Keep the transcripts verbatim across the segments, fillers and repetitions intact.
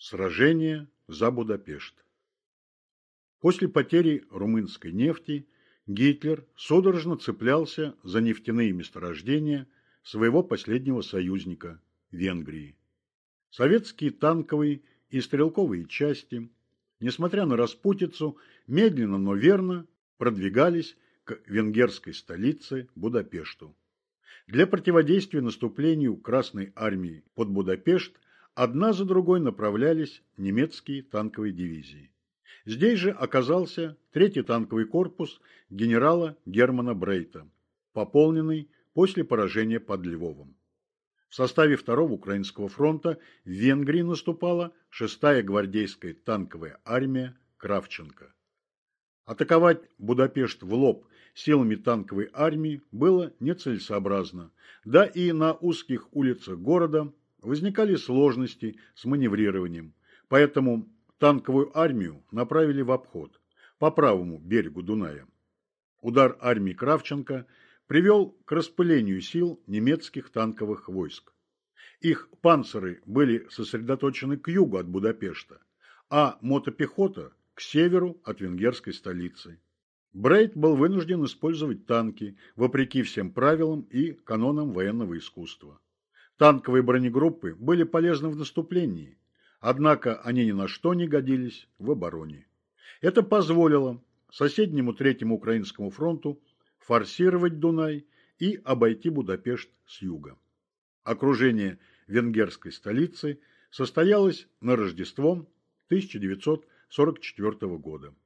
Сражение за Будапешт. После потери румынской нефти Гитлер судорожно цеплялся за нефтяные месторождения своего последнего союзника – Венгрии. Советские танковые и стрелковые части, несмотря на распутицу, медленно, но верно продвигались к венгерской столице Будапешту. Для противодействия наступлению Красной армии под Будапешт одна за другой направлялись немецкие танковые дивизии. Здесь же оказался третий танковый корпус генерала Германа Брейта, пополненный после поражения под Львовом. В составе второго Украинского фронта в Венгрии наступала шестая гвардейская танковая армия Кравченко. Атаковать Будапешт в лоб силами танковой армии было нецелесообразно, да и на узких улицах города возникали сложности с маневрированием, поэтому танковую армию направили в обход, по правому берегу Дуная. Удар армии Кравченко привел к распылению сил немецких танковых войск. Их панциры были сосредоточены к югу от Будапешта, а мотопехота – к северу от венгерской столицы. Брейт был вынужден использовать танки, вопреки всем правилам и канонам военного искусства. Танковые бронегруппы были полезны в наступлении, однако они ни на что не годились в обороне. Это позволило соседнему Третьему Украинскому фронту форсировать Дунай и обойти Будапешт с юга. Окружение венгерской столицы состоялось на Рождество тысяча девятьсот сорок четвёртого года.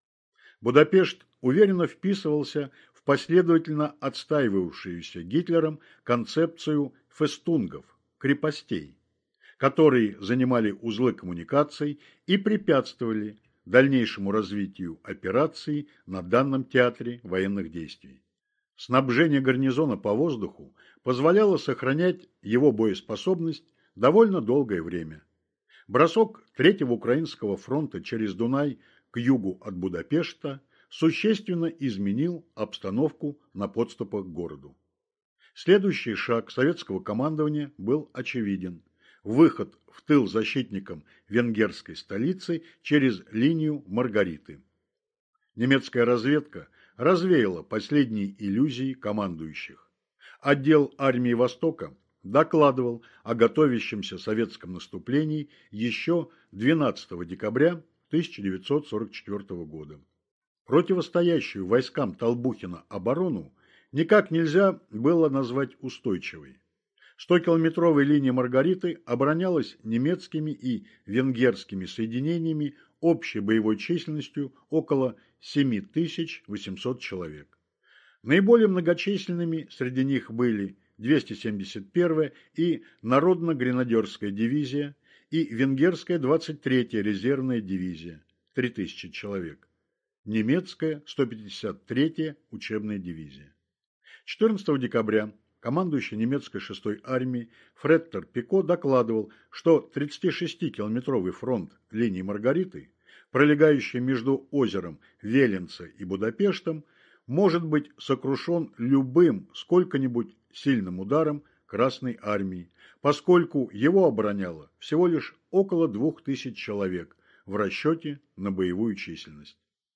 Будапешт уверенно вписывался в последовательно отстаивавшуюся Гитлером концепцию фестунгов, крепостей, которые занимали узлы коммуникаций и препятствовали дальнейшему развитию операций на данном театре военных действий. Снабжение гарнизона по воздуху позволяло сохранять его боеспособность довольно долгое время. Бросок Третьего Украинского фронта через Дунай к югу от Будапешта существенно изменил обстановку на подступах к городу. Следующий шаг советского командования был очевиден – выход в тыл защитникам венгерской столицы через линию Маргариты. Немецкая разведка развеяла последние иллюзии командующих. Отдел армии Востока докладывал о готовящемся советском наступлении еще двенадцатого декабря тысяча девятьсот сорок четвёртого года. Противостоящую войскам Толбухина оборону никак нельзя было назвать устойчивой. Стокилометровая линия Маргариты оборонялась немецкими и венгерскими соединениями общей боевой численностью около семь тысяч восемьсот человек. Наиболее многочисленными среди них были двести семьдесят первая и Народно-гренадерская дивизия и Венгерская двадцать третья резервная дивизия – три тысячи человек, немецкая сто пятьдесят третья учебная дивизия. четырнадцатого декабря командующий немецкой шестой армией Фреттер Пико докладывал, что тридцатишестикилометровый фронт линии Маргариты, пролегающий между озером Веленце и Будапештом, может быть сокрушен любым сколько-нибудь сильным ударом Красной армии, поскольку его обороняло всего лишь около двух тысяч человек в расчете на боевую численность.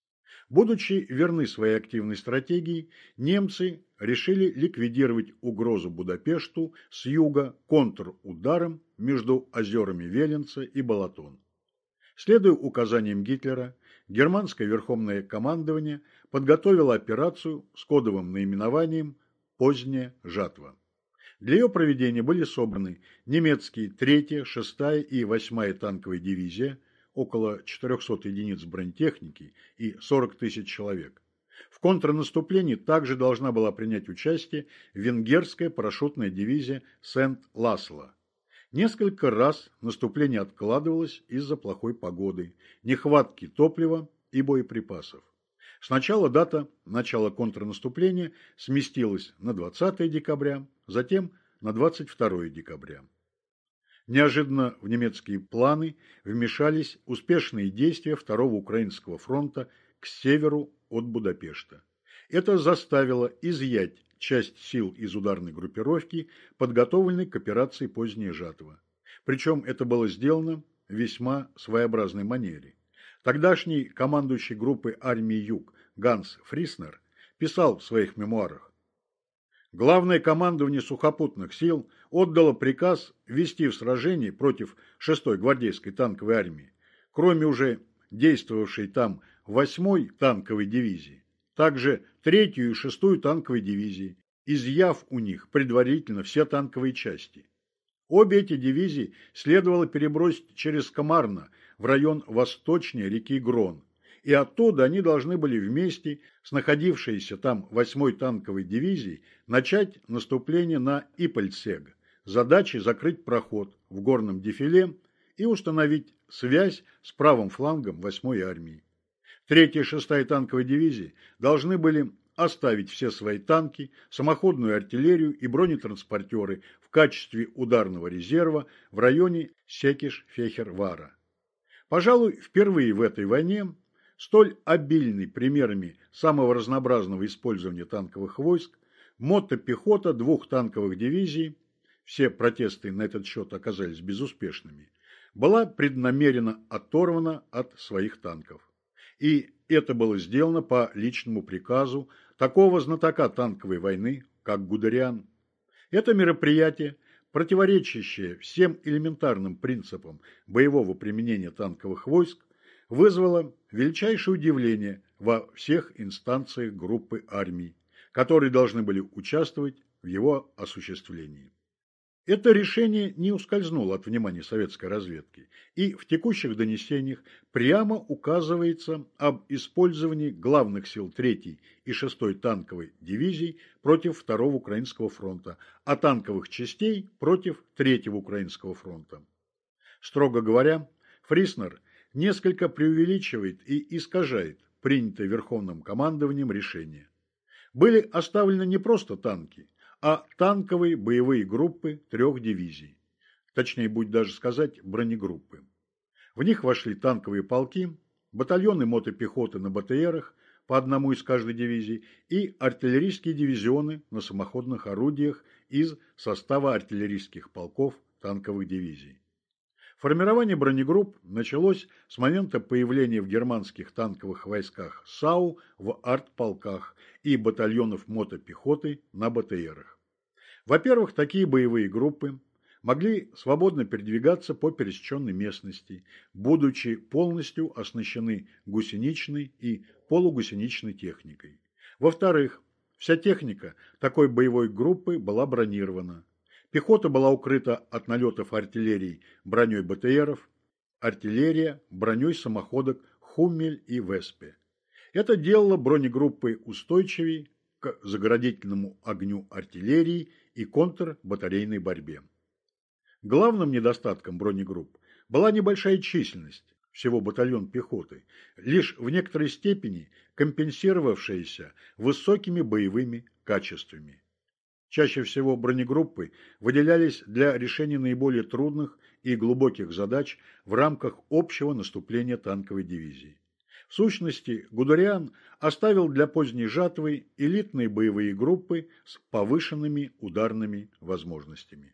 Будучи верны своей активной стратегии, немцы решили ликвидировать угрозу Будапешту с юга контрударом между озерами Веленце и Балатон. Следуя указаниям Гитлера, германское верховное командование подготовило операцию с кодовым наименованием «Поздняя жатва». Для ее проведения были собраны немецкие третья, шестая и восьмая танковые дивизия, около четырехсот единиц бронетехники и сорок тысяч человек. В контрнаступлении также должна была принять участие венгерская парашютная дивизия Сент-Ласло. Несколько раз наступление откладывалось из-за плохой погоды, нехватки топлива и боеприпасов. Сначала дата начала контрнаступления сместилась на двадцатое декабря, затем на двадцать второе декабря. Неожиданно в немецкие планы вмешались успешные действия Второго Украинского фронта к северу от Будапешта. Это заставило изъять часть сил из ударной группировки, подготовленной к операции «Поздняя жатва». Причем это было сделано в весьма своеобразной манере. Тогдашний командующий группой армии Юг Ганс Фриснер писал в своих мемуарах: «Главное командование сухопутных сил отдало приказ ввести в сражение против шестой гвардейской танковой армии, кроме уже действовавшей там восьмой танковой дивизии, также третью и шестую танковой дивизии, изъяв у них предварительно все танковые части. Обе эти дивизии следовало перебросить через Комарно в район восточнее реки Грон, и оттуда они должны были вместе с находившейся там восьмой танковой дивизией начать наступление на Ипольцег, задачей закрыть проход в горном дефиле и установить связь с правым флангом восьмой армии. Третья и шестая танковые дивизии должны были оставить все свои танки, самоходную артиллерию и бронетранспортеры в качестве ударного резерва в районе Секиш-Фехер-Вара. Пожалуй, впервые в этой войне, столь обильной примерами самого разнообразного использования танковых войск, мотопехота двух танковых дивизий, все протесты на этот счет оказались безуспешными, была преднамеренно оторвана от своих танков. И это было сделано по личному приказу такого знатока танковой войны, как Гудериан. Это мероприятие, противоречащее всем элементарным принципам боевого применения танковых войск, вызвало величайшее удивление во всех инстанциях группы армий, которые должны были участвовать в его осуществлении. Это решение не ускользнуло от внимания советской разведки, и в текущих донесениях прямо указывается об использовании главных сил третьей и шестой танковой дивизий против второго Украинского фронта, а танковых частей против третьего Украинского фронта. Строго говоря, Фриснер несколько преувеличивает и искажает принятое Верховным командованием решение. Были оставлены не просто танки, а танковые боевые группы трех дивизий, точнее будет даже сказать бронегруппы. В них вошли танковые полки, батальоны мотопехоты на БТРах по одному из каждой дивизии и артиллерийские дивизионы на самоходных орудиях из состава артиллерийских полков танковых дивизий. Формирование бронегрупп началось с момента появления в германских танковых войсках САУ в артполках и батальонов мотопехоты на БТРах. Во-первых, такие боевые группы могли свободно передвигаться по пересеченной местности, будучи полностью оснащены гусеничной и полугусеничной техникой. Во-вторых, вся техника такой боевой группы была бронирована. Пехота была укрыта от налетов артиллерии броней БТРов, артиллерия броней самоходок Хуммель и Веспе. Это делало бронегруппы устойчивее к заградительному огню артиллерии и контрбатарейной борьбе. Главным недостатком бронегрупп была небольшая численность, всего батальон пехоты, лишь в некоторой степени компенсировавшаяся высокими боевыми качествами. Чаще всего бронегруппы выделялись для решения наиболее трудных и глубоких задач в рамках общего наступления танковой дивизии. В сущности, Гудериан оставил для поздней жатвы элитные боевые группы с повышенными ударными возможностями.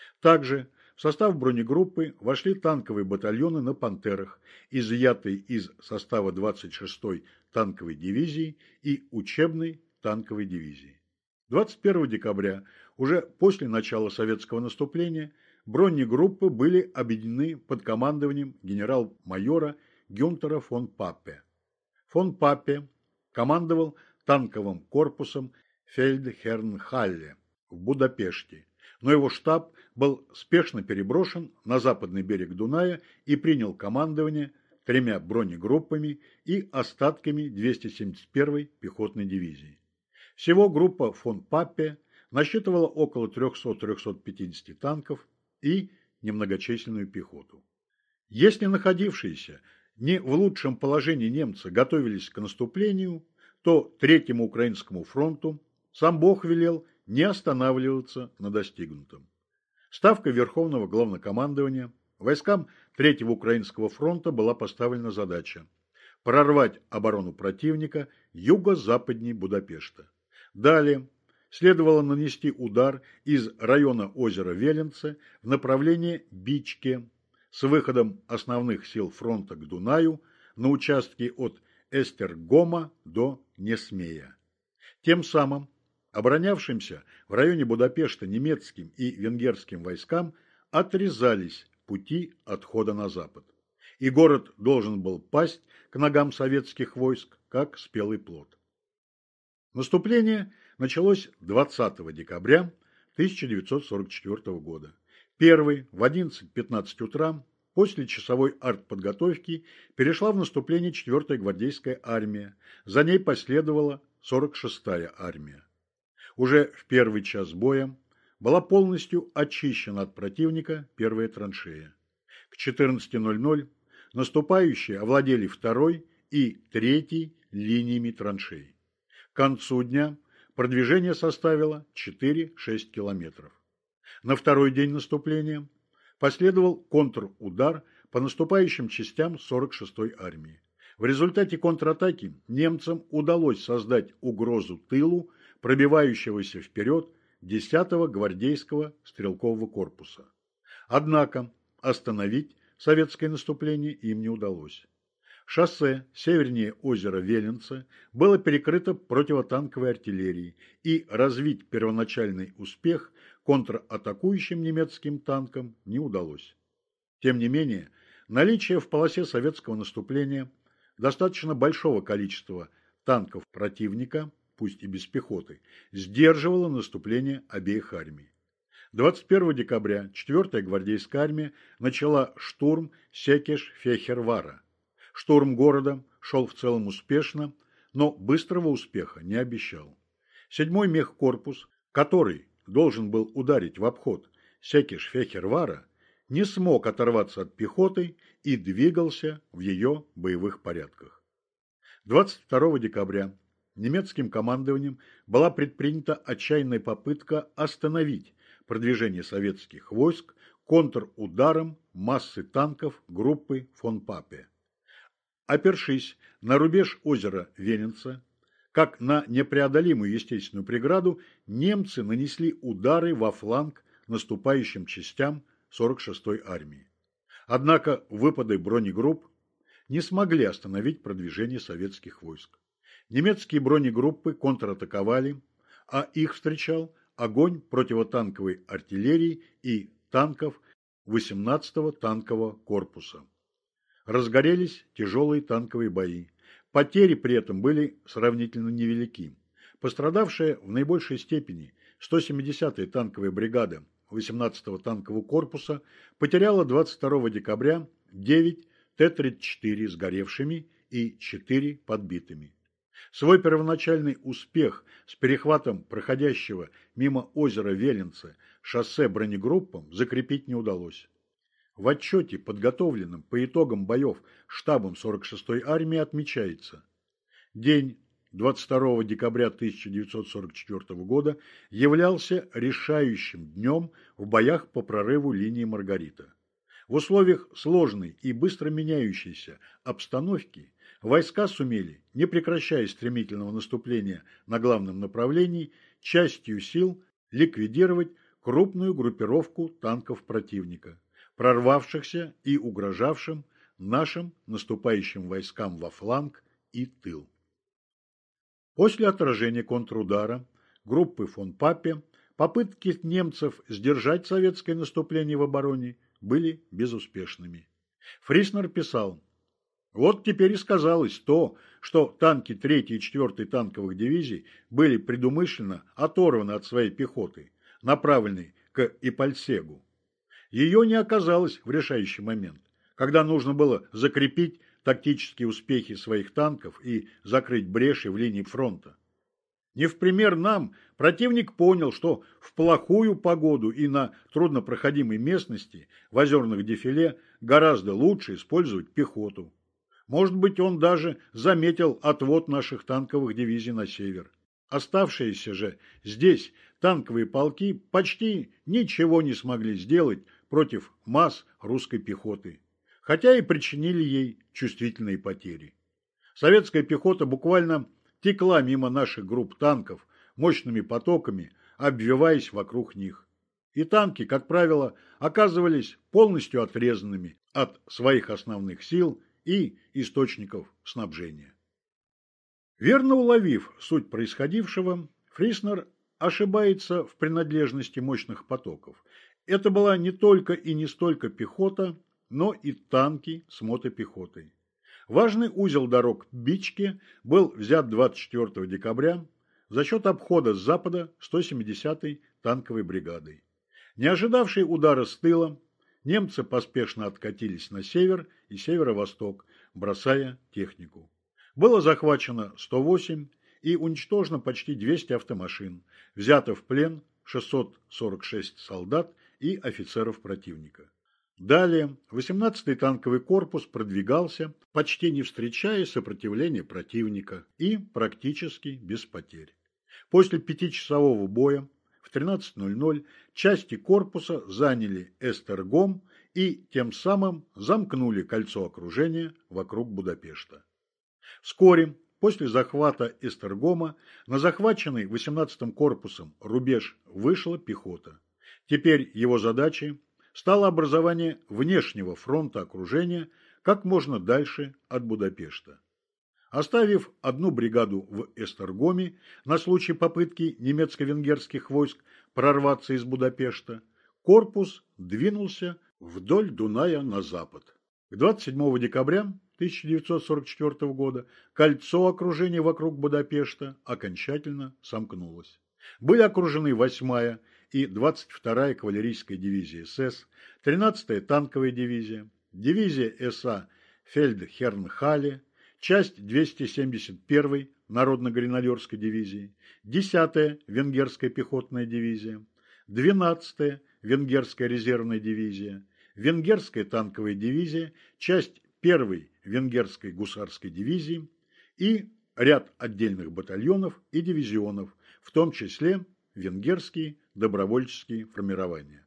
Также в состав бронегруппы вошли танковые батальоны на «Пантерах», изъятые из состава двадцать шестой танковой дивизии и учебной танковой дивизии. двадцать первого декабря, уже после начала советского наступления, бронегруппы были объединены под командованием генерал-майора Гюнтера фон Паппе. Фон Паппе командовал танковым корпусом Фельдхернхалле в Будапеште, но его штаб был спешно переброшен на западный берег Дуная и принял командование тремя бронегруппами и остатками двухсот семидесятой первой пехотной дивизии. Всего группа фон Паппе насчитывала около трёхсот — трёхсот пятидесяти танков и немногочисленную пехоту. Если находившиеся не в лучшем положении немцы готовились к наступлению, то Третьему Украинскому фронту сам Бог велел не останавливаться на достигнутом. Ставкой Верховного Главнокомандования войскам Третьего Украинского фронта была поставлена задача прорвать оборону противника юго-западней Будапешта. Далее следовало нанести удар из района озера Веленце в направлении Бичке, с выходом основных сил фронта к Дунаю на участке от Эстергома до Несмея. Тем самым оборонявшимся в районе Будапешта немецким и венгерским войскам отрезались пути отхода на запад, и город должен был пасть к ногам советских войск, как спелый плод. Наступление началось двадцатого декабря тысяча девятьсот сорок четвёртого года. Первый в одиннадцать пятнадцать утра после часовой артподготовки перешла в наступление четвёртая гвардейская армия, за ней последовала сорок шестая армия. Уже в первый час боя была полностью очищена от противника первая траншея. К четырнадцати ноль-ноль наступающие овладели второй и третьей линиями траншей. К концу дня продвижение составило четыре-шесть километров. На второй день наступления последовал контрудар по наступающим частям сорок шестой армии. В результате контратаки немцам удалось создать угрозу тылу пробивающегося вперед десятого гвардейского стрелкового корпуса. Однако остановить советское наступление им не удалось. Шоссе севернее озера Веленце было перекрыто противотанковой артиллерией, и развить первоначальный успех контратакующим немецким танкам не удалось. Тем не менее, наличие в полосе советского наступления достаточно большого количества танков противника, пусть и без пехоты, сдерживало наступление обеих армий. двадцать первого декабря четвёртая гвардейская армия начала штурм Секеш-Фехервара. Штурм города шел в целом успешно, но быстрого успеха не обещал. Седьмой мехкорпус, который должен был ударить в обход Секеш-Фехервара, не смог оторваться от пехоты и двигался в ее боевых порядках. двадцать второго декабря немецким командованием была предпринята отчаянная попытка остановить продвижение советских войск контрударом массы танков группы фон Папе. Опершись на рубеж озера Веленце, как на непреодолимую естественную преграду, немцы нанесли удары во фланг наступающим частям сорок шестой армии. Однако выпады бронегрупп не смогли остановить продвижение советских войск. Немецкие бронегруппы контратаковали, а их встречал огонь противотанковой артиллерии и танков восемнадцатого танкового корпуса. Разгорелись тяжелые танковые бои. Потери при этом были сравнительно невелики. Пострадавшая в наибольшей степени сто семидесятая танковая бригада восемнадцатого танкового корпуса потеряла двадцать второго декабря девять Т тридцать четыре сгоревшими и четыре подбитыми. Свой первоначальный успех с перехватом проходящего мимо озера Веленце шоссе бронегруппам закрепить не удалось. В отчете, подготовленном по итогам боев штабом сорок шестой армии, отмечается: день двадцать второго декабря тысяча девятьсот сорок четвёртого года являлся решающим днем в боях по прорыву линии Маргарита. В условиях сложной и быстро меняющейся обстановки войска сумели, не прекращая стремительного наступления на главном направлении, частью сил ликвидировать крупную группировку танков противника, прорвавшихся и угрожавшим нашим наступающим войскам во фланг и тыл. После отражения контрудара группы фон Папе попытки немцев сдержать советское наступление в обороне были безуспешными. Фриснер писал: «Вот теперь и сказалось то, что танки третьей и четвёртой танковых дивизий были предумышленно оторваны от своей пехоты, направленной к Ипальсегу. Ее не оказалось в решающий момент, когда нужно было закрепить тактические успехи своих танков и закрыть бреши в линии фронта. Не в пример нам, противник понял, что в плохую погоду и на труднопроходимой местности в озерных дефиле гораздо лучше использовать пехоту. Может быть, он даже заметил отвод наших танковых дивизий на север. Оставшиеся же здесь танковые полки почти ничего не смогли сделать против масс русской пехоты, хотя и причинили ей чувствительные потери. Советская пехота буквально текла мимо наших групп танков мощными потоками, обвиваясь вокруг них. И танки, как правило, оказывались полностью отрезанными от своих основных сил и источников снабжения. Верно уловив суть происходившего, Фриснер ошибается в принадлежности мощных потоков. Это была не только и не столько пехота, но и танки с мотопехотой. Важный узел дорог Бичке был взят двадцать четвёртого декабря за счет обхода с запада сто семидесятой танковой бригадой. Не ожидавшие удара с тыла, немцы поспешно откатились на север и северо-восток, бросая технику. Было захвачено сто восемь и уничтожено почти двести автомашин, взято в плен шестьсот сорок шесть солдат и офицеров противника. Далее восемнадцатый танковый корпус продвигался, почти не встречая сопротивления противника и практически без потерь. После пятичасового боя в тринадцать ноль ноль части корпуса заняли Эстергом и тем самым замкнули кольцо окружения вокруг Будапешта. Вскоре после захвата Эстергома на захваченный восемнадцатым корпусом рубеж вышла пехота. Теперь его задачей стало образование внешнего фронта окружения как можно дальше от Будапешта. Оставив одну бригаду в Эстергоме на случай попытки немецко-венгерских войск прорваться из Будапешта, корпус двинулся вдоль Дуная на запад. К двадцать седьмого декабря тысяча девятьсот сорок четвёртого года кольцо окружения вокруг Будапешта окончательно сомкнулось. Были окружены восьмая и двадцать вторая кавалерийская дивизия СС, тринадцатая танковая дивизия, дивизия СА Фельдхернхале, часть двести семьдесят первой Народно-гренадерской дивизии, десятая Венгерская пехотная дивизия, двенадцатая Венгерская резервная дивизия, Венгерская танковая дивизия, часть первой Венгерской гусарской дивизии и ряд отдельных батальонов и дивизионов, в том числе венгерские добровольческие формирования.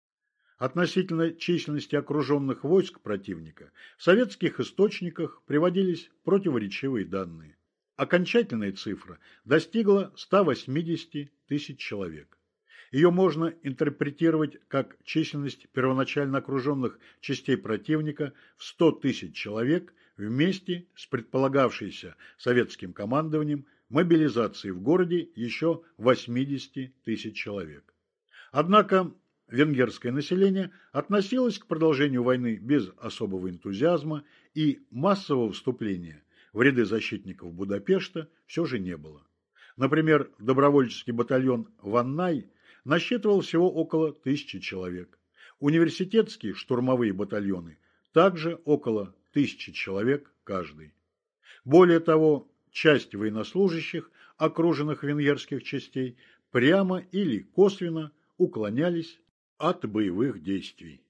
Относительно численности окруженных войск противника в советских источниках приводились противоречивые данные. Окончательная цифра достигла ста восьмидесяти тысяч человек. Ее можно интерпретировать как численность первоначально окруженных частей противника в сто тысяч человек вместе с предполагавшейся советским командованием мобилизацией в городе еще восьмидесяти тысяч человек. Однако венгерское население относилось к продолжению войны без особого энтузиазма, и массового вступления в ряды защитников Будапешта все же не было. Например, добровольческий батальон «Ваннай» насчитывал всего около тысячи человек. Университетские штурмовые батальоны также около тысячи человек каждый. Более того, часть военнослужащих окруженных венгерских частей прямо или косвенно уклонялись от боевых действий.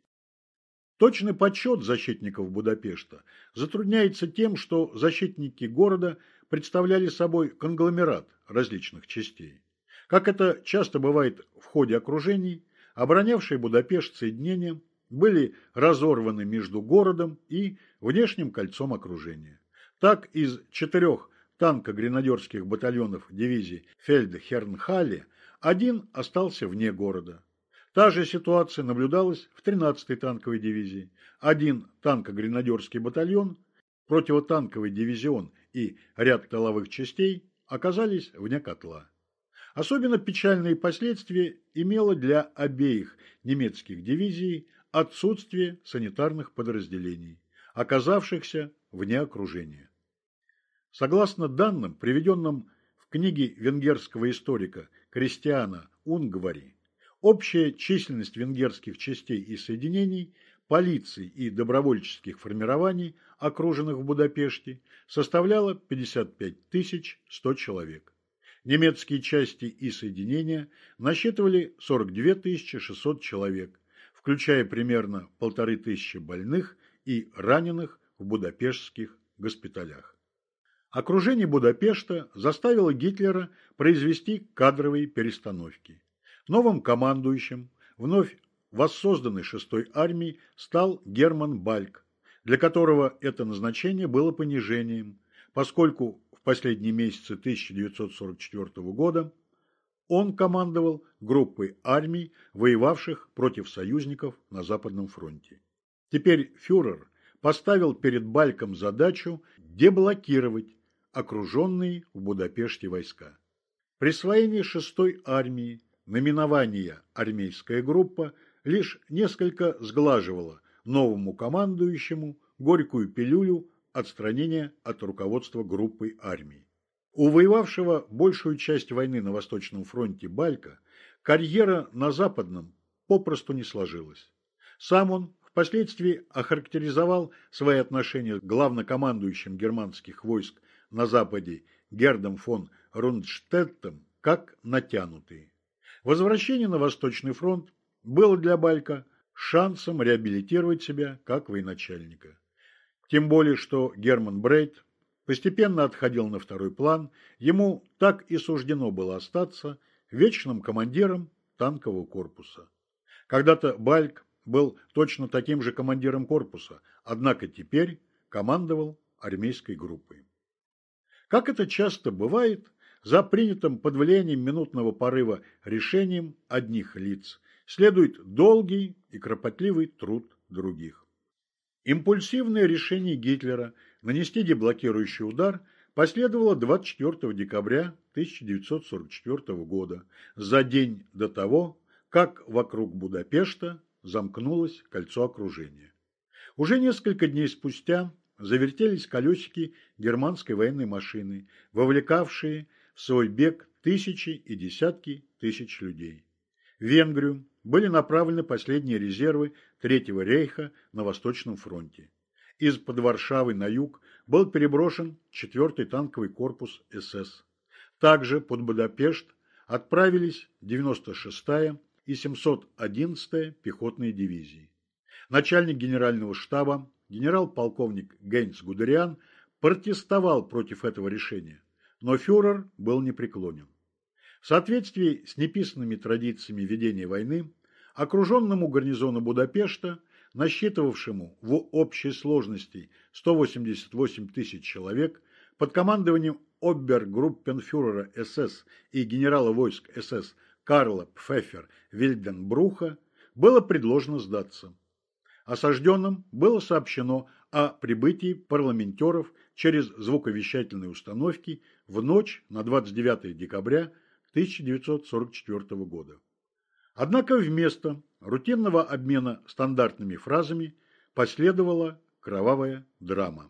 Точный подсчет защитников Будапешта затрудняется тем, что защитники города представляли собой конгломерат различных частей. Как это часто бывает в ходе окружений, оборонявшие Будапешт соединения были разорваны между городом и внешним кольцом окружения. Так, из четырех танко-гренадерских батальонов дивизии Фельдхернхале один остался вне города. Та же ситуация наблюдалась в тринадцатой танковой дивизии. Один танко-гренадерский батальон, противотанковый дивизион и ряд тыловых частей оказались вне котла. Особенно печальные последствия имело для обеих немецких дивизий отсутствие санитарных подразделений, оказавшихся вне окружения. Согласно данным, приведенным в книге венгерского историка Кристиана Унгвари, общая численность венгерских частей и соединений, полиций и добровольческих формирований, окруженных в Будапеште, составляла пятьдесят пять тысяч сто человек. Немецкие части и соединения насчитывали сорок две тысячи шестьсот человек, включая примерно полторы тысячи больных и раненых в будапештских госпиталях. Окружение Будапешта заставило Гитлера произвести кадровые перестановки. Новым командующим вновь воссозданной шестой армии стал Герман Бальк, для которого это назначение было понижением, поскольку в последние месяцы тысяча девятьсот сорок четвёртого года он командовал группой армий, воевавших против союзников на Западном фронте. Теперь фюрер поставил перед Бальком задачу деблокировать окруженные в Будапеште войска. Присвоение шестой армии, наименование армейская группа лишь несколько сглаживало новому командующему горькую пилюлю отстранения от руководства группой армий. У воевавшего большую часть войны на Восточном фронте Балька карьера на Западном попросту не сложилась. Сам он впоследствии охарактеризовал свои отношения к главнокомандующим германских войск на Западе Гердом фон Рундштеттом как натянутые. Возвращение на Восточный фронт было для Балька шансом реабилитировать себя как военачальника. Тем более, что Герман Брейт постепенно отходил на второй план, ему так и суждено было остаться вечным командиром танкового корпуса. Когда-то Бальк был точно таким же командиром корпуса, однако теперь командовал армейской группой. Как это часто бывает, за принятым под влиянием минутного порыва решением одних лиц следует долгий и кропотливый труд других. Импульсивное решение Гитлера нанести деблокирующий удар последовало двадцать четвёртого декабря тысяча девятьсот сорок четвёртого года, за день до того, как вокруг Будапешта замкнулось кольцо окружения. Уже несколько дней спустя завертелись колесики германской военной машины, вовлекавшие в свой бег тысячи и десятки тысяч людей. В Венгрию были направлены последние резервы Третьего рейха на Восточном фронте. Из-под Варшавы на юг был переброшен четвёртый танковый корпус СС. Также под Будапешт отправились девяносто шестая и семьсот одиннадцатая пехотные дивизии. Начальник генерального штаба генерал-полковник Гейнц Гудериан протестовал против этого решения, но фюрер был непреклонен. В соответствии с неписанными традициями ведения войны, окруженному гарнизону Будапешта, насчитывавшему в общей сложности сто восемьдесят восемь тысяч человек, под командованием обергруппенфюрера СС и генерала войск СС Карла Пфеффер Вильденбруха, было предложено сдаться. Осажденным было сообщено о прибытии парламентеров через звуковещательные установки в ночь на двадцать девятое декабря тысяча девятьсот сорок четвёртого года. Однако вместо рутинного обмена стандартными фразами последовала кровавая драма.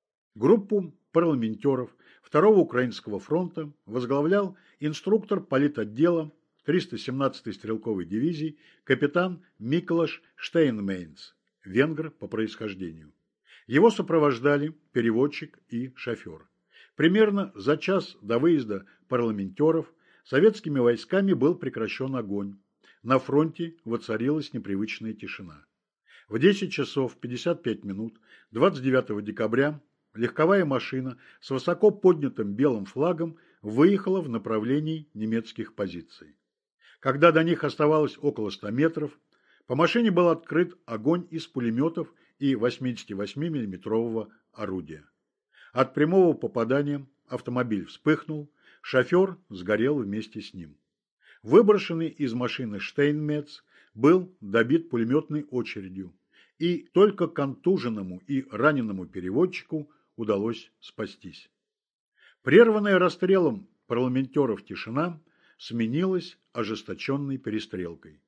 Группу парламентеров Второго Украинского фронта возглавлял инструктор политотдела триста семнадцатой стрелковой дивизии капитан Миклаш Штейнмейнц, венгр по происхождению. Его сопровождали переводчик и шофер. Примерно за час до выезда парламентеров советскими войсками был прекращен огонь. На фронте воцарилась непривычная тишина. В десять часов пятьдесят пять минут двадцать девятого декабря легковая машина с высоко поднятым белым флагом выехала в направлении немецких позиций. Когда до них оставалось около ста метров, по машине был открыт огонь из пулеметов и восьмидесятивосьмимиллиметрового орудия. От прямого попадания автомобиль вспыхнул, шофер сгорел вместе с ним. Выброшенный из машины Штейнмец был добит пулеметной очередью, и только контуженному и раненому переводчику удалось спастись. Прерванная расстрелом парламентеров тишина сменилась ожесточенной перестрелкой.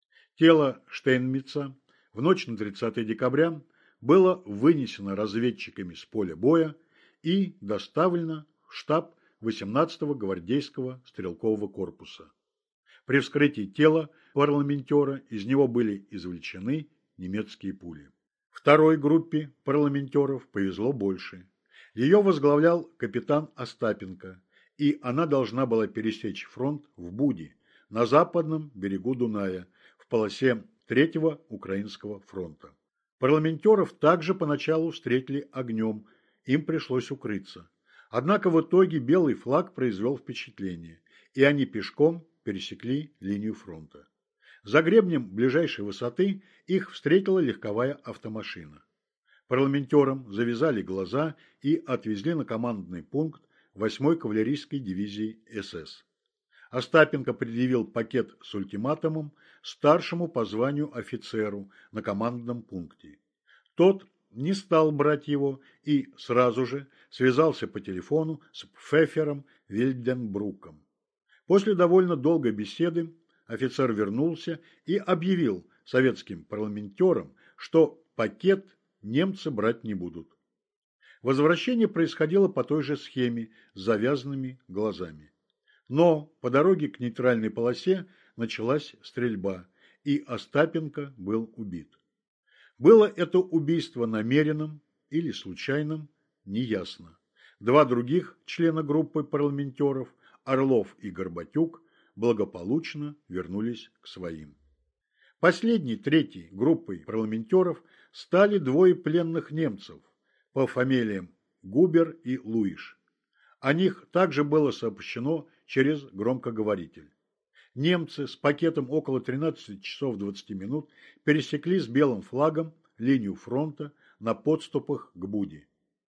Тело Штейнмеца в ночь на тридцатое декабря было вынесено разведчиками с поля боя и доставлено в штаб восемнадцатого гвардейского стрелкового корпуса. При вскрытии тела парламентера из него были извлечены немецкие пули. Второй группе парламентеров повезло больше. Ее возглавлял капитан Остапенко, и она должна была пересечь фронт в Буди, на западном берегу Дуная, в полосе Третьего Украинского фронта. Парламентеров также поначалу встретили огнем, им пришлось укрыться. Однако в итоге белый флаг произвел впечатление, и они пешком пересекли линию фронта. За гребнем ближайшей высоты их встретила легковая автомашина. Парламентерам завязали глаза и отвезли на командный пункт восьмой кавалерийской дивизии СС. Остапенко предъявил пакет с ультиматумом старшему по званию офицеру на командном пункте. Тот не стал брать его и сразу же связался по телефону с Пфеффером Вильденбруком. После довольно долгой беседы офицер вернулся и объявил советским парламентерам, что пакет немцы брать не будут. Возвращение происходило по той же схеме с завязанными глазами. Но по дороге к нейтральной полосе началась стрельба, и Остапенко был убит. Было это убийство намеренным или случайным, неясно. Два других члена группы парламентеров, Орлов и Горбатюк, благополучно вернулись к своим. Последней, третьей группой парламентеров стали двое пленных немцев по фамилиям Губер и Луиш. О них также было сообщено через громкоговоритель. Немцы с пакетом около тринадцати часов двадцати минут пересекли с белым флагом линию фронта на подступах к Буди.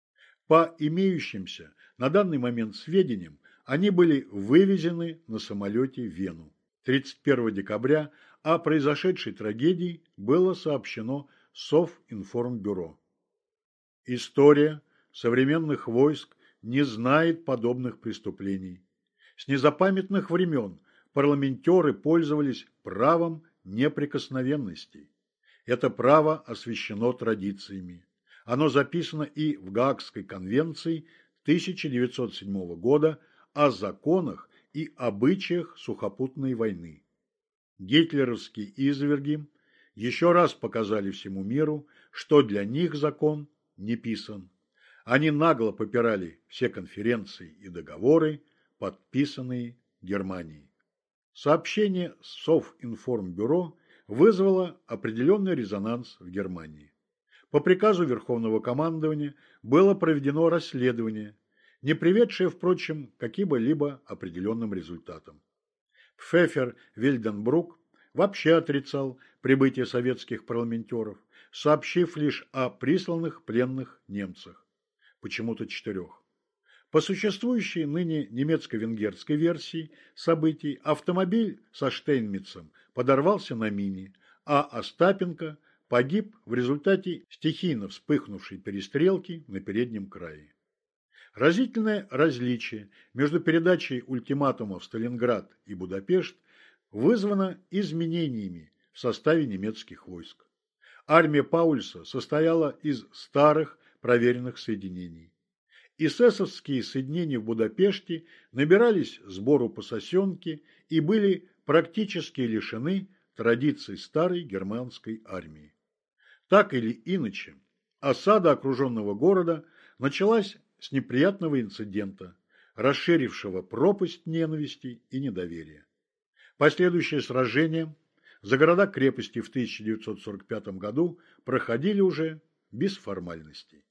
По имеющимся на данный момент сведениям, они были вывезены на самолете в Вену. тридцать первого декабря о произошедшей трагедии было сообщено Совинформбюро. История современных войск не знает подобных преступлений. С незапамятных времен парламентеры пользовались правом неприкосновенности. Это право освящено традициями. Оно записано и в Гаагской конвенции тысяча девятьсот седьмого года о законах и обычаях сухопутной войны. Гитлеровские изверги еще раз показали всему миру, что для них закон не писан. Они нагло попирали все конференции и договоры, подписанные Германией. Сообщение Совинформбюро вызвало определенный резонанс в Германии. По приказу Верховного командования было проведено расследование, не приведшее, впрочем, к каким-либо определенным результатам. Пфеффер Вильденбрук вообще отрицал прибытие советских парламентеров, сообщив лишь о присланных пленных немцах, почему-то четырех. По существующей ныне немецко-венгерской версии событий автомобиль со Штейнмитцем подорвался на мине, а Остапенко погиб в результате стихийно вспыхнувшей перестрелки на переднем крае. Разительное различие между передачей ультиматума в Сталинград и Будапешт вызвано изменениями в составе немецких войск. Армия Паульса состояла из старых проверенных соединений. Эсэсовские соединения в Будапеште набирались сбору по сосенке и были практически лишены традиций старой германской армии. Так или иначе, осада окруженного города началась с неприятного инцидента, расширившего пропасть ненависти и недоверия. Последующие сражения за города-крепости в тысяча девятьсот сорок пятом году проходили уже без формальностей.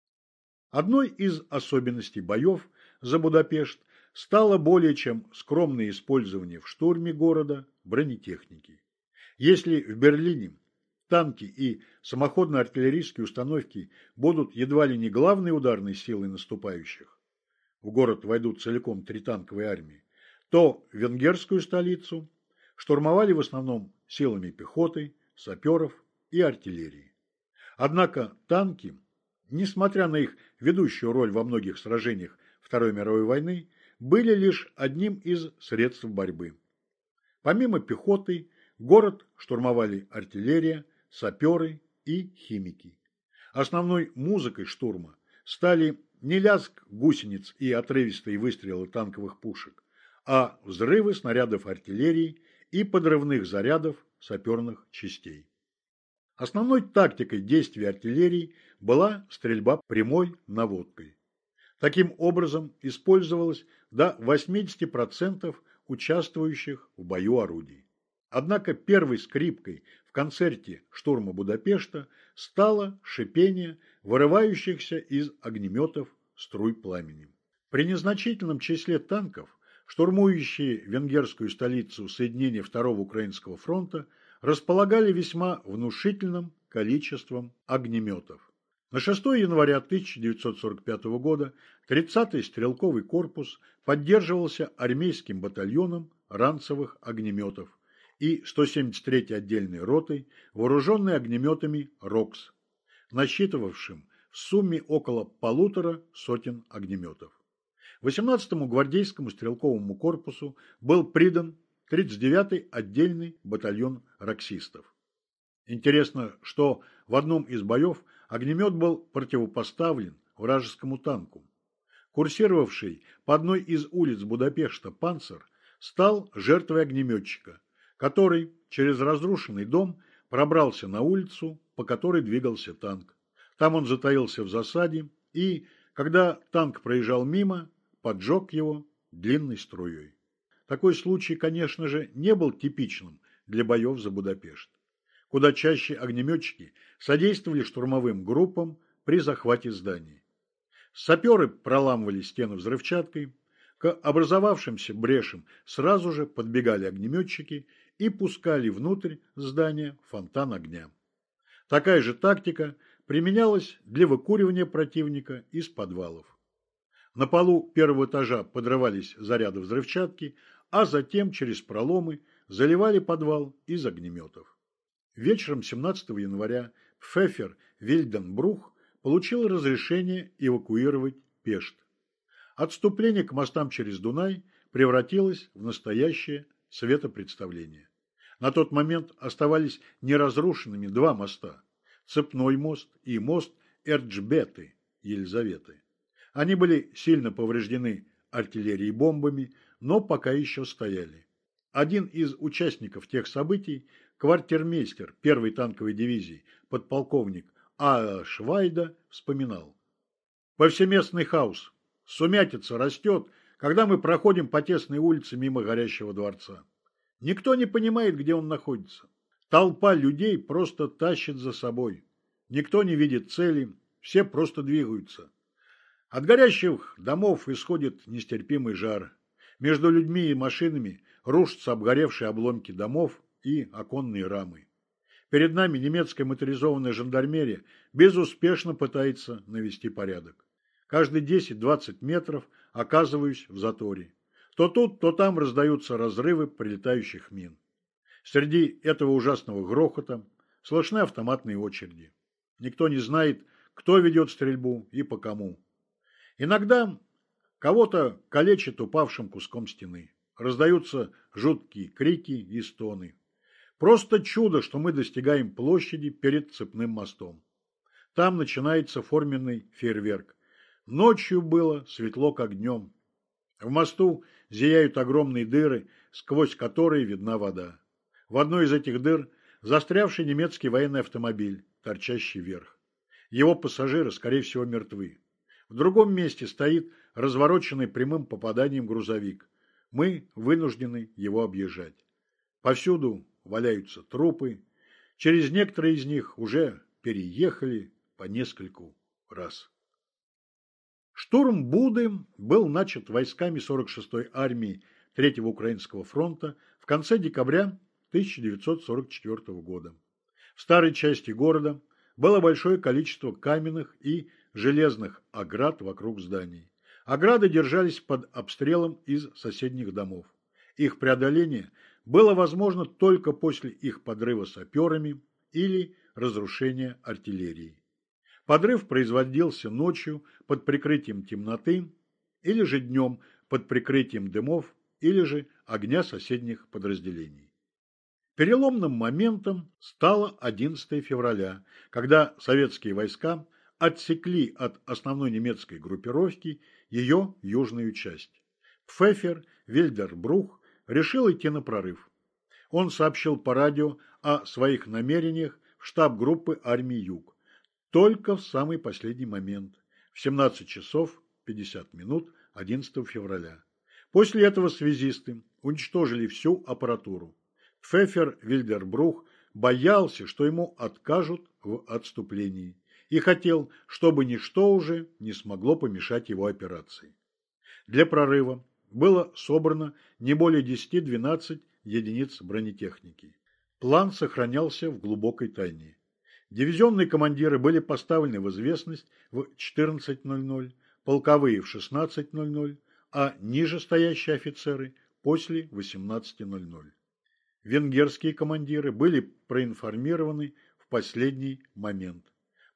Одной из особенностей боев за Будапешт стало более чем скромное использование в штурме города бронетехники. Если в Берлине танки и самоходно-артиллерийские установки будут едва ли не главной ударной силой наступающих, в город войдут целиком три танковые армии, то венгерскую столицу штурмовали в основном силами пехоты, саперов и артиллерии. Однако танки, несмотря на их ведущую роль во многих сражениях Второй мировой войны, были лишь одним из средств борьбы. Помимо пехоты, город штурмовали артиллерия, саперы и химики. Основной музыкой штурма стали не лязг гусениц и отрывистые выстрелы танковых пушек, а взрывы снарядов артиллерии и подрывных зарядов саперных частей. Основной тактикой действий артиллерии была стрельба прямой наводкой. Таким образом использовалось до восьмидесяти процентов участвующих в бою орудий. Однако первой скрипкой в концерте штурма Будапешта стало шипение вырывающихся из огнеметов струй пламени. При незначительном числе танков штурмующие венгерскую столицу соединения Второго Украинского фронта располагали весьма внушительным количеством огнеметов. На шестое января тысяча девятьсот сорок пятого года тридцатый стрелковый корпус поддерживался армейским батальоном ранцевых огнеметов и сто семьдесят третьей отдельной ротой, вооруженной огнеметами РОКС. насчитывавшим в сумме около полутора сотен огнеметов. восемнадцатому гвардейскому стрелковому корпусу был придан тридцать девятый отдельный батальон роксистов. Интересно, что в одном из боев огнемет был противопоставлен вражескому танку. Курсировавший по одной из улиц Будапешта «Панцер» стал жертвой огнеметчика, который через разрушенный дом пробрался на улицу, по которой двигался танк. Там он затаился в засаде и, когда танк проезжал мимо, поджег его длинной струей. Такой случай, конечно же, не был типичным для боев за Будапешт. Куда чаще огнеметчики содействовали штурмовым группам при захвате зданий. Саперы проламывали стены взрывчаткой, к образовавшимся брешам сразу же подбегали огнеметчики и пускали внутрь здания фонтан огня. Такая же тактика применялась для выкуривания противника из подвалов. На полу первого этажа подрывались заряды взрывчатки, а затем через проломы заливали подвал из огнеметов. Вечером семнадцатого января Пфеффер Вильденбрух получил разрешение эвакуировать Пешт. Отступление к мостам через Дунай превратилось в настоящее светопредставление. На тот момент оставались неразрушенными два моста – Цепной мост и мост Эрджбеты Елизаветы. Они были сильно повреждены артиллерией бомбами, но пока еще стояли. Один из участников тех событий, квартирмейстер первой танковой дивизии, подполковник А. Швайда, вспоминал: «Повсеместный хаос. Сумятица растет, когда мы проходим по тесной улице мимо горящего дворца. Никто не понимает, где он находится. Толпа людей просто тащит за собой. Никто не видит цели, все просто двигаются. От горящих домов исходит нестерпимый жар. Между людьми и машинами рушатся обгоревшие обломки домов и оконные рамы. Перед нами немецкая моторизованная жандармерия безуспешно пытается навести порядок. Каждые десять-двадцать метров оказываюсь в заторе. То тут, то там раздаются разрывы прилетающих мин. Среди этого ужасного грохота слышны автоматные очереди. Никто не знает, кто ведет стрельбу и по кому. Иногда кого-то калечат упавшим куском стены. Раздаются жуткие крики и стоны. Просто чудо, что мы достигаем площади перед Цепным мостом. Там начинается форменный фейерверк. Ночью было светло, как днем. В мосту зияют огромные дыры, сквозь которые видна вода. В одной из этих дыр застрявший немецкий военный автомобиль, торчащий вверх. Его пассажиры, скорее всего, мертвы. В другом месте стоит развороченный прямым попаданием грузовик. Мы вынуждены его объезжать. Повсюду валяются трупы. Через некоторые из них уже переехали по нескольку раз. Штурм Буды был начат войсками сорок шестой армии Третьего Украинского фронта в конце декабря тысяча девятьсот сорок четвёртого года. В старой части города было большое количество каменных и железных оград вокруг зданий. Ограды держались под обстрелом из соседних домов. Их преодоление было возможно только после их подрыва саперами или разрушения артиллерией. Подрыв производился ночью под прикрытием темноты, или же днем под прикрытием дымов, или же огня соседних подразделений. Переломным моментом стало одиннадцатое февраля, когда советские войска отсекли от основной немецкой группировки ее южную часть. Пфеффер Вильденбрух решил идти на прорыв. Он сообщил по радио о своих намерениях в штаб группы армии Юг. Только в самый последний момент, в семнадцать часов пятьдесят минут одиннадцатого февраля. После этого связисты уничтожили всю аппаратуру. Пфеффер Вильденбрух боялся, что ему откажут в отступлении, и хотел, чтобы ничто уже не смогло помешать его операции. Для прорыва было собрано не более десяти-двенадцати единиц бронетехники. План сохранялся в глубокой тайне. Дивизионные командиры были поставлены в известность в четырнадцать ноль ноль, полковые в шестнадцать ноль ноль, а ниже стоящие офицеры после восемнадцати ноль ноль. Венгерские командиры были проинформированы в последний момент.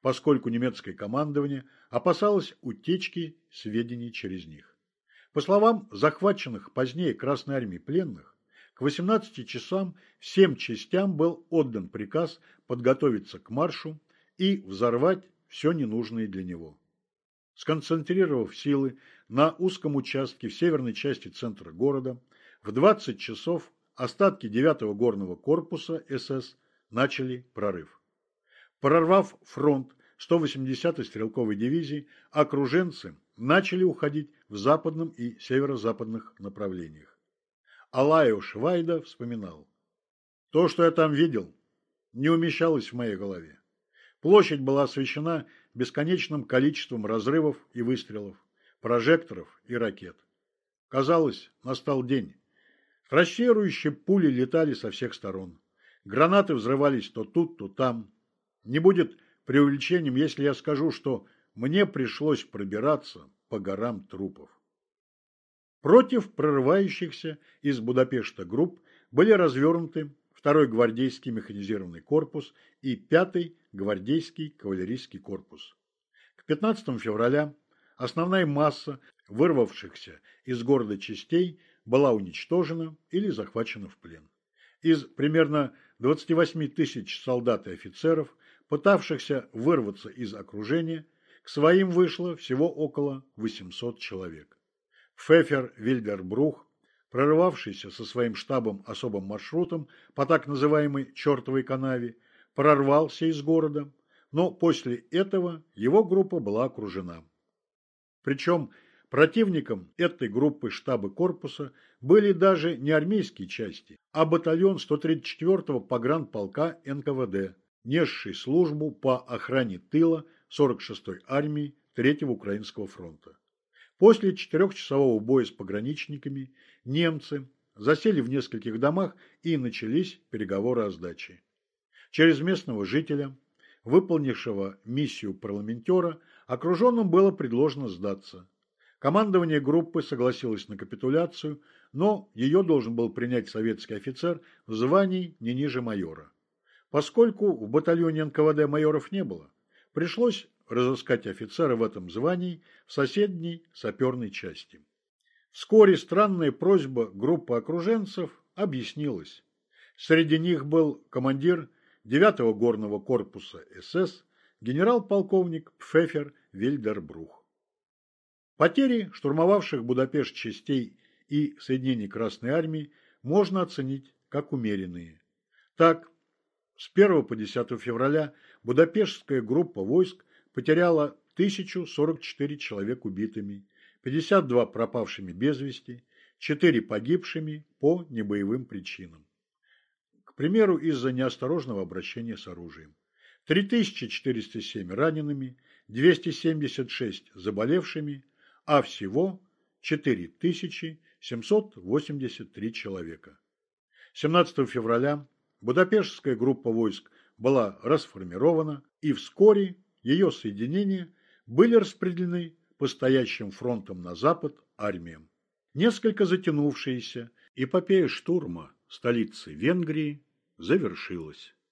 поскольку немецкое командование опасалось утечки сведений через них. По словам захваченных позднее Красной армией пленных, к восемнадцати часам всем частям был отдан приказ подготовиться к маршу и взорвать все ненужное для него. Сконцентрировав силы на узком участке в северной части центра города, в двадцать часов остатки девятого горного корпуса СС начали прорыв. Прорвав фронт сто восьмидесятой стрелковой дивизии, окруженцы начали уходить в западном и северо-западных направлениях. Алайо Швайда вспоминал: «То, что я там видел, не умещалось в моей голове. Площадь была освещена бесконечным количеством разрывов и выстрелов, прожекторов и ракет. Казалось, настал день. Трассирующие пули летали со всех сторон. Гранаты взрывались то тут, то там. Не будет преувеличением, если я скажу, что мне пришлось пробираться по горам трупов». Против прорывающихся из Будапешта групп были развернуты второй гвардейский механизированный корпус и пятый гвардейский кавалерийский корпус. К пятнадцатому февраля основная масса вырвавшихся из города частей была уничтожена или захвачена в плен. Из примерно двадцати восьми тысяч солдат и офицеров, пытавшихся вырваться из окружения, к своим вышло всего около восьмисот человек. Пфеффер Вильдербрух, прорывавшийся со своим штабом особым маршрутом по так называемой «чертовой канаве», прорвался из города, но после этого его группа была окружена. Причем противником этой группы штаба корпуса были даже не армейские части, а батальон сто тридцать четвёртого погранполка эн ка вэ дэ, несший службу по охране тыла сорок шестой армии третьего Украинского фронта. После четырехчасового боя с пограничниками немцы засели в нескольких домах и начались переговоры о сдаче. Через местного жителя, выполнившего миссию парламентера, окруженным было предложено сдаться. Командование группы согласилось на капитуляцию, но ее должен был принять советский офицер в звании не ниже майора. Поскольку в батальоне эн ка вэ дэ майоров не было, пришлось разыскать офицера в этом звании в соседней саперной части. Вскоре странная просьба группы окруженцев объяснилась. Среди них был командир девятого горного корпуса эс эс генерал-полковник Пфеффер Вильдербрух. Потери штурмовавших Будапешт частей и соединений Красной армии можно оценить как умеренные. Так, с первого по десятое февраля Будапештская группа войск потеряла тысячу сорок четыре человек убитыми, пятьдесят два пропавшими без вести, четыре погибшими по небоевым причинам. К примеру, из-за неосторожного обращения с оружием. три тысячи четыреста семь ранеными, двести семьдесят шесть заболевшими, а всего четыре тысячи семьсот восемьдесят три человека. семнадцатого февраля Будапештская группа войск была расформирована, и вскоре ее соединения были распределены по стоящим фронтам на запад армиям. Несколько затянувшаяся эпопея штурма столицы Венгрии завершилась.